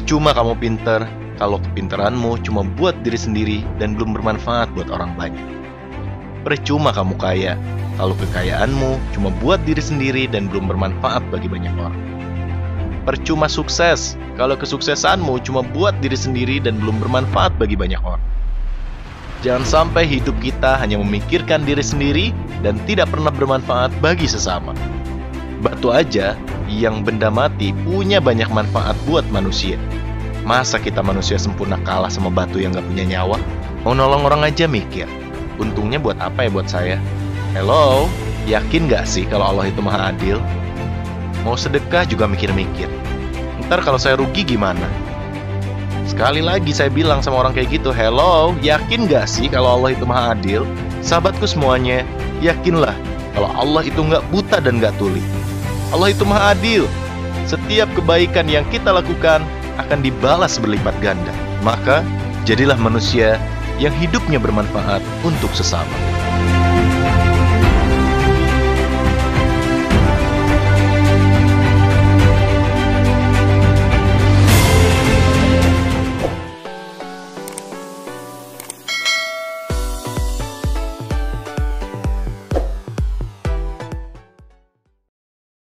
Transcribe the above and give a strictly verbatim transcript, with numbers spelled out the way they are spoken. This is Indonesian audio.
Percuma kamu pinter kalau kepintaranmu cuma buat diri sendiri dan belum bermanfaat buat orang banyak. Percuma kamu kaya kalau kekayaanmu cuma buat diri sendiri dan belum bermanfaat bagi banyak orang. Percuma sukses kalau kesuksesanmu cuma buat diri sendiri dan belum bermanfaat bagi banyak orang. Jangan sampai hidup kita hanya memikirkan diri sendiri dan tidak pernah bermanfaat bagi sesama. Batu aja yang benda mati punya banyak manfaat buat manusia. Masa kita manusia sempurna kalah sama batu yang gak punya nyawa? Mau nolong orang aja mikir, untungnya buat apa ya buat saya? Hello, yakin gak sih kalau Allah itu maha adil? Mau sedekah juga mikir-mikir, ntar kalau saya rugi gimana? Sekali lagi saya bilang sama orang kayak gitu, hello, yakin gak sih kalau Allah itu maha adil? Sahabatku semuanya, yakinlah kalau Allah itu gak buta dan gak tuli. Allah itu maha adil. Setiap kebaikan yang kita lakukan akan dibalas berlipat ganda. Maka, jadilah manusia yang hidupnya bermanfaat untuk sesama.